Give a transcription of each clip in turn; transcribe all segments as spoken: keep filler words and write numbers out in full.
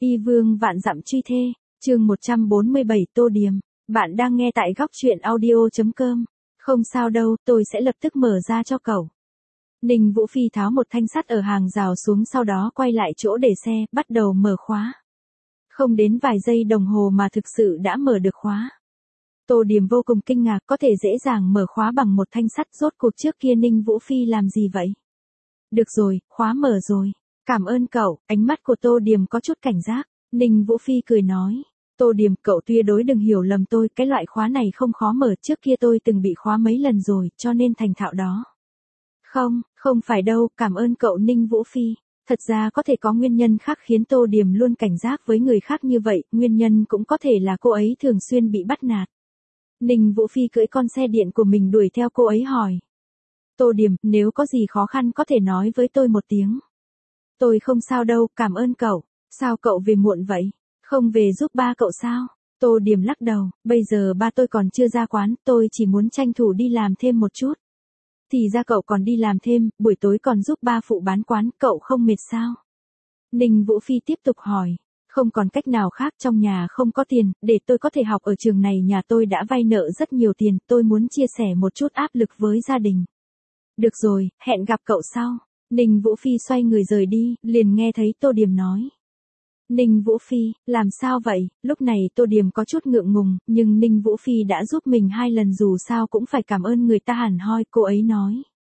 Y vương vạn dặm truy thê, chương một trăm bốn mươi bảy Tô Điềm, bạn đang nghe tại góc truyện audio.com. Không sao đâu, tôi sẽ lập tức mở ra cho cậu. Ninh Vũ Phi tháo một thanh sắt ở hàng rào xuống, sau đó quay lại chỗ để xe, bắt đầu mở khóa. Không đến vài giây đồng hồ mà thực sự đã mở được khóa. Tô Điềm vô cùng kinh ngạc, có thể dễ dàng mở khóa bằng một thanh sắt, rốt cuộc trước kia Ninh Vũ Phi làm gì vậy? Được rồi, khóa mở rồi. Cảm ơn cậu. Ánh mắt của Tô Điềm có chút cảnh giác. Ninh Vũ Phi cười nói. Tô Điềm, cậu tuyệt đối đừng hiểu lầm tôi, cái loại khóa này không khó mở, trước kia tôi từng bị khóa mấy lần rồi, cho nên thành thạo đó. Không, không phải đâu, cảm ơn cậu Ninh Vũ Phi. Thật ra có thể có nguyên nhân khác khiến Tô Điềm luôn cảnh giác với người khác như vậy, nguyên nhân cũng có thể là cô ấy thường xuyên bị bắt nạt. Ninh Vũ Phi cưỡi con xe điện của mình đuổi theo cô ấy hỏi. Tô Điềm, nếu có gì khó khăn có thể nói với tôi một tiếng. Tôi không sao đâu, cảm ơn cậu. Sao cậu về muộn vậy? Không về giúp ba cậu sao? Tô Điềm lắc đầu, bây giờ ba tôi còn chưa ra quán, tôi chỉ muốn tranh thủ đi làm thêm một chút. Thì ra cậu còn đi làm thêm, buổi tối còn giúp ba phụ bán quán, cậu không mệt sao? Ninh Vũ Phi tiếp tục hỏi. Không còn cách nào khác, trong nhà không có tiền, để tôi có thể học ở trường này nhà tôi đã vay nợ rất nhiều tiền, tôi muốn chia sẻ một chút áp lực với gia đình. Được rồi, hẹn gặp cậu sau. Ninh Vũ Phi xoay người rời đi, liền nghe thấy Tô Điềm nói. Ninh Vũ Phi, làm sao vậy? Lúc này Tô Điềm có chút ngượng ngùng, nhưng Ninh Vũ Phi đã giúp mình hai lần, dù sao cũng phải cảm ơn người ta hẳn hoi, cô ấy nói.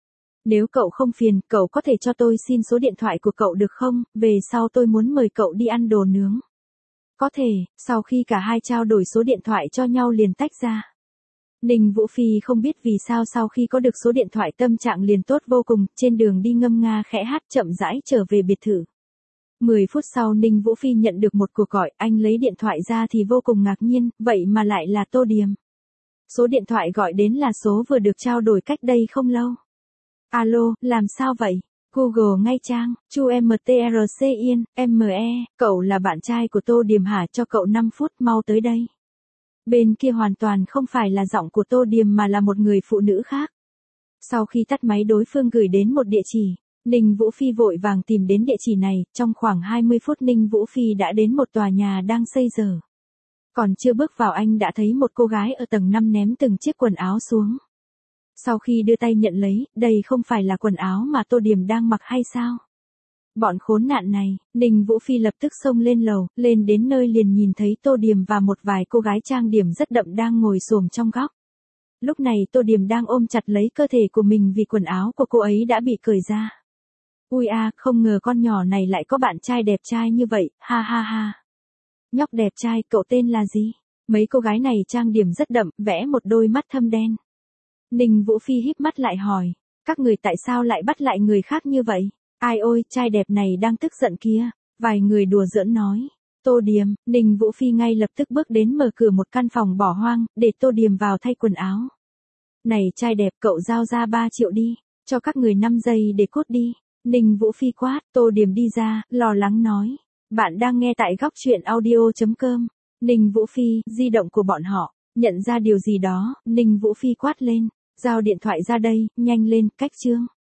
Nếu cậu không phiền, cậu có thể cho tôi xin số điện thoại của cậu được không? Về sau tôi muốn mời cậu đi ăn đồ nướng. Có thể. Sau khi cả hai trao đổi số điện thoại cho nhau liền tách ra. Ninh Vũ Phi không biết vì sao sau khi có được số điện thoại tâm trạng liền tốt vô cùng, trên đường đi ngâm nga khẽ hát chậm rãi trở về biệt thự. mười phút sau Ninh Vũ Phi nhận được một cuộc gọi, anh lấy điện thoại ra thì vô cùng ngạc nhiên, vậy mà lại là Tô Điềm. Số điện thoại gọi đến là số vừa được trao đổi cách đây không lâu. Alo, làm sao vậy? Google ngay trang, Chu em tê rờ xê Yên, em e, cậu là bạn trai của Tô Điềm hả? Cho cậu năm phút, mau tới đây. Bên kia hoàn toàn không phải là giọng của Tô Điềm mà là một người phụ nữ khác. Sau khi tắt máy đối phương gửi đến một địa chỉ, Ninh Vũ Phi vội vàng tìm đến địa chỉ này, trong khoảng hai mươi phút Ninh Vũ Phi đã đến một tòa nhà đang xây dở. Còn chưa bước vào anh đã thấy một cô gái ở tầng năm ném từng chiếc quần áo xuống. Sau khi đưa tay nhận lấy, đây không phải là quần áo mà Tô Điềm đang mặc hay sao? Bọn khốn nạn này, Ninh Vũ Phi lập tức xông lên lầu, lên đến nơi liền nhìn thấy Tô Điềm và một vài cô gái trang điểm rất đậm đang ngồi xổm trong góc. Lúc này Tô Điềm đang ôm chặt lấy cơ thể của mình vì quần áo của cô ấy đã bị cởi ra. Ui a, không ngờ con nhỏ này lại có bạn trai đẹp trai như vậy, ha ha ha. Nhóc đẹp trai, cậu tên là gì? Mấy cô gái này trang điểm rất đậm, vẽ một đôi mắt thâm đen. Ninh Vũ Phi híp mắt lại hỏi, các người tại sao lại bắt lại người khác như vậy? Ai ôi, trai đẹp này đang tức giận kia. Vài người đùa giỡn nói. Tô Điềm, Ninh Vũ Phi ngay lập tức bước đến mở cửa một căn phòng bỏ hoang, để Tô Điềm vào thay quần áo. Này trai đẹp, cậu giao ra ba triệu đi, cho các người năm giây để cút đi. Ninh Vũ Phi quát, Tô Điềm đi ra, lo lắng nói. Bạn đang nghe tại góc truyện audio.com. Ninh Vũ Phi, di động của bọn họ, nhận ra điều gì đó, Ninh Vũ Phi quát lên. Giao điện thoại ra đây, nhanh lên, cách chương.